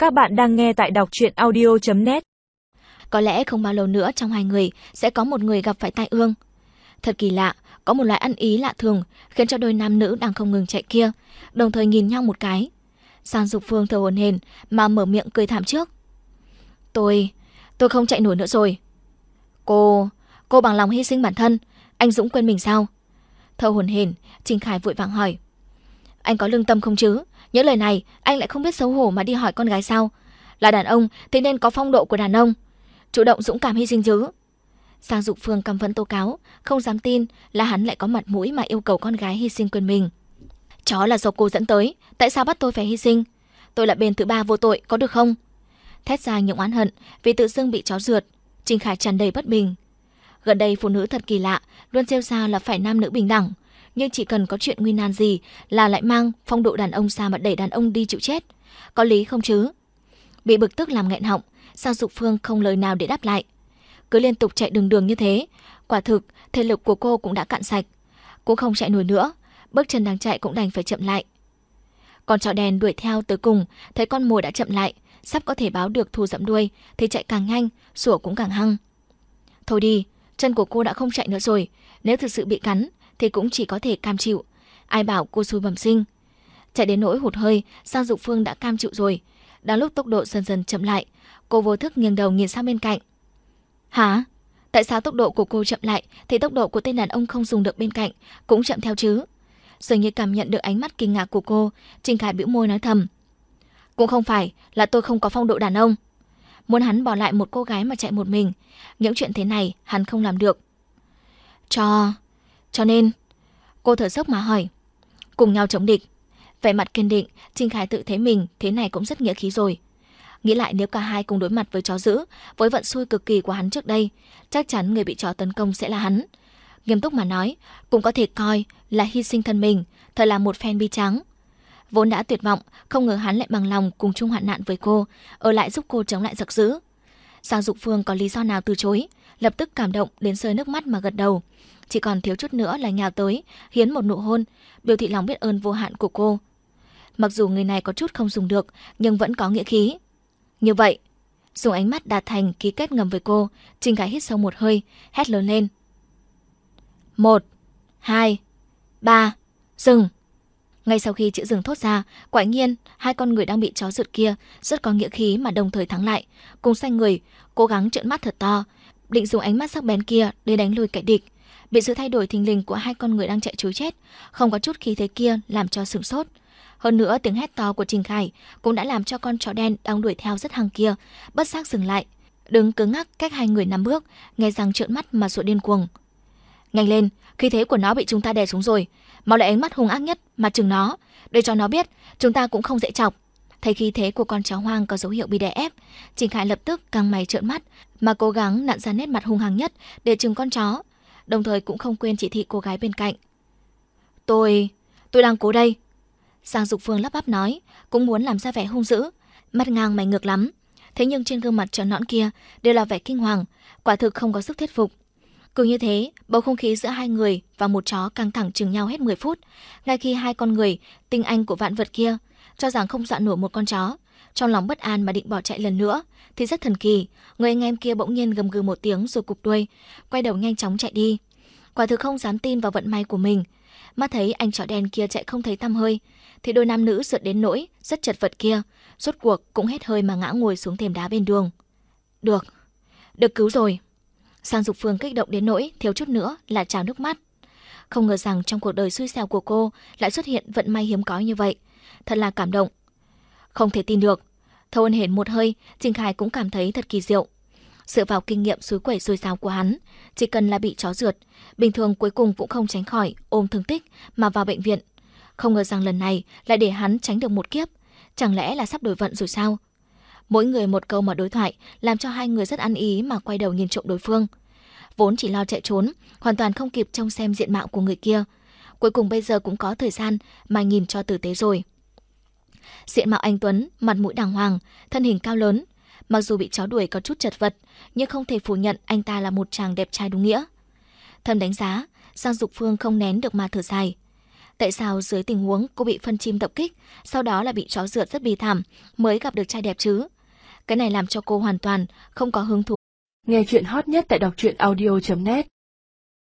Các bạn đang nghe tại đọc truyện audio.net. Có lẽ không bao lâu nữa trong hai người sẽ có một người gặp phải tai ương. Thật kỳ lạ, có một loại ăn ý lạ thường khiến cho đôi nam nữ đang không ngừng chạy kia đồng thời nhìn nhau một cái. Sang Dục Phương thở hổn hển mà mở miệng cười thảm trước. Tôi không chạy nổi nữa rồi. Cô bằng lòng hy sinh bản thân, anh dũng quên mình sao? Thở hổn hển, Trình Khải vội vàng hỏi. Anh có lương tâm không chứ? Những lời này anh lại không biết xấu hổ mà đi hỏi con gái sao? Là đàn ông thì nên có phong độ của đàn ông, chủ động dũng cảm hy sinh chứ. Sang Dục Phương căm phẫn tố cáo, không dám tin là hắn lại có mặt mũi mà yêu cầu con gái hy sinh quên mình. Chó là do cô dẫn tới, tại sao bắt tôi phải hy sinh? Tôi là bên thứ ba vô tội, có được không? Thét ra những oán hận vì tự dưng bị chó rượt, Trình Khải tràn đầy bất bình. Gần đây phụ nữ thật kỳ lạ, luôn rêu rao là phải nam nữ bình đẳng, nhưng chỉ cần có chuyện nguy nan gì là lại mang phong độ đàn ông ra mà đẩy đàn ông đi chịu chết. Có lý không chứ? Bị bực tức làm nghẹn họng, Sang Dục Phương không lời nào để đáp lại. Cứ liên tục chạy đường đường như thế, quả thực thể lực của cô cũng đã cạn sạch, cũng không chạy nổi nữa, bước chân đang chạy cũng đành phải chậm lại. Con chó đen đuổi theo tới cùng, thấy con mồi đã chậm lại, sắp có thể báo được thu dẫm đuôi, thì chạy càng nhanh, sủa cũng càng hăng. Thôi đi, chân của cô đã không chạy nữa rồi, nếu thực sự bị cắn thì cũng chỉ có thể cam chịu. Ai bảo cô xui bẩm sinh. Chạy đến nỗi hụt hơi, Sang Dục Phương đã cam chịu rồi. Đang lúc tốc độ dần dần chậm lại, cô vô thức nghiêng đầu nhìn sang bên cạnh. Hả? Tại sao tốc độ của cô chậm lại thì tốc độ của tên đàn ông không dùng được bên cạnh cũng chậm theo chứ? Dường như cảm nhận được ánh mắt kinh ngạc của cô, Trình Khải bĩu môi nói thầm. Cũng không phải là tôi không có phong độ đàn ông. Muốn hắn bỏ lại một cô gái mà chạy một mình, những chuyện thế này hắn không làm được. Cho nên, cô thở dốc mà hỏi. Cùng nhau chống địch. Vẻ mặt kiên định, Trình Khải tự thấy mình thế này cũng rất nghĩa khí rồi. Nghĩ lại nếu cả hai cùng đối mặt với chó dữ, với vận xui cực kỳ của hắn trước đây, chắc chắn người bị chó tấn công sẽ là hắn. Nghiêm túc mà nói, cũng có thể coi là hy sinh thân mình, thật là một phen bi tráng. Vốn đã tuyệt vọng, không ngờ hắn lại bằng lòng cùng chung hoạn nạn với cô, ở lại giúp cô chống lại giặc dữ. Sang Dục Phương có lý do nào từ chối, lập tức cảm động đến rơi nước mắt mà gật đầu. Chỉ còn thiếu chút nữa là nhào tới, hiến một nụ hôn, biểu thị lòng biết ơn vô hạn của cô. Mặc dù người này có chút không dùng được, nhưng vẫn có nghĩa khí. Như vậy, dùng ánh mắt đạt thành ký kết ngầm với cô, Trình Khải hít sâu một hơi, hét lớn lên. 1, 2, 3, dừng. Ngay sau khi chữ dừng thốt ra, quả nhiên hai con người đang bị chó rượt kia rất có nghĩa khí mà đồng thời thắng lại, cùng xoay người, cố gắng trợn mắt thật to, định dùng ánh mắt sắc bén kia để đánh lùi kẻ địch. Bị sự thay đổi thình lình của hai con người đang chạy trối chết, không có chút khí thế kia làm cho sửng sốt. Hơn nữa tiếng hét to của Trình Khải cũng đã làm cho con chó đen đang đuổi theo rất hăng kia bất giác dừng lại, đứng cứng ngắc cách hai người 5 bước, nghe răng trợn mắt mà sủa điên cuồng. Nhanh lên, khí thế của nó bị chúng ta đè xuống rồi, mau lại ánh mắt hung ác nhất mà chừng nó, để cho nó biết chúng ta cũng không dễ chọc. Thấy khí thế của con chó hoang có dấu hiệu bị đè ép, Trình Khải lập tức căng mày trợn mắt mà cố gắng nặn ra nét mặt hung hăng nhất để chừng con chó, đồng thời cũng không quên chỉ thị cô gái bên cạnh. Tôi đang cố đây. Sang Dục Phương lắp bắp nói, cũng muốn làm ra vẻ hung dữ, mắt ngang mày ngược lắm. Thế nhưng trên gương mặt tròn nõn kia đều là vẻ kinh hoàng, quả thực không có sức thuyết phục. Cứ như thế, bầu không khí giữa hai người và một chó căng thẳng chừng nhau hết 10 phút. Ngay khi hai con người, tinh anh của vạn vật kia, cho rằng không dọa nổi một con chó, trong lòng bất an mà định bỏ chạy lần nữa, thì rất thần kỳ, người anh em kia bỗng nhiên gầm gừ một tiếng rồi cụp đuôi, quay đầu nhanh chóng chạy đi. Quả thực không dám tin vào vận may của mình. Mắt thấy anh chó đen kia chạy không thấy tăm hơi, thì đôi nam nữ rượt đến nỗi rất chật vật kia, rốt cuộc cũng hết hơi mà ngã ngồi xuống thềm đá bên đường. Được cứu rồi. Sang Dục Phương kích động đến nỗi thiếu chút nữa là trào nước mắt. Không ngờ rằng trong cuộc đời xui xẻo của cô lại xuất hiện vận may hiếm có như vậy, thật là cảm động. Không thể tin được. Thâu ân hển một hơi, Trình Khải cũng cảm thấy thật kỳ diệu. Dựa vào kinh nghiệm xúi quẩy dồi dào của hắn, chỉ cần là bị chó rượt, bình thường cuối cùng cũng không tránh khỏi ôm thương tích mà vào bệnh viện. Không ngờ rằng lần này lại để hắn tránh được một kiếp, chẳng lẽ là sắp đổi vận rồi sao? Mỗi người một câu mà đối thoại làm cho hai người rất ăn ý mà quay đầu nhìn trộm đối phương. Vốn chỉ lo chạy trốn, hoàn toàn không kịp trông xem diện mạo của người kia. Cuối cùng bây giờ cũng có thời gian mà nhìn cho tử tế rồi. Diện mạo anh tuấn, mặt mũi đàng hoàng, thân hình cao lớn. Mặc dù bị chó đuổi có chút chật vật, nhưng không thể phủ nhận anh ta là một chàng đẹp trai đúng nghĩa. Thầm đánh giá, Sang Dục Phương không nén được mà thở dài. Tại sao dưới tình huống cô bị phân chim tập kích, sau đó là bị chó rượt rất bi thảm, mới gặp được trai đẹp chứ? Cái này làm cho cô hoàn toàn không có hứng thú. Nghe chuyện hot nhất tại đọc truyện audio.net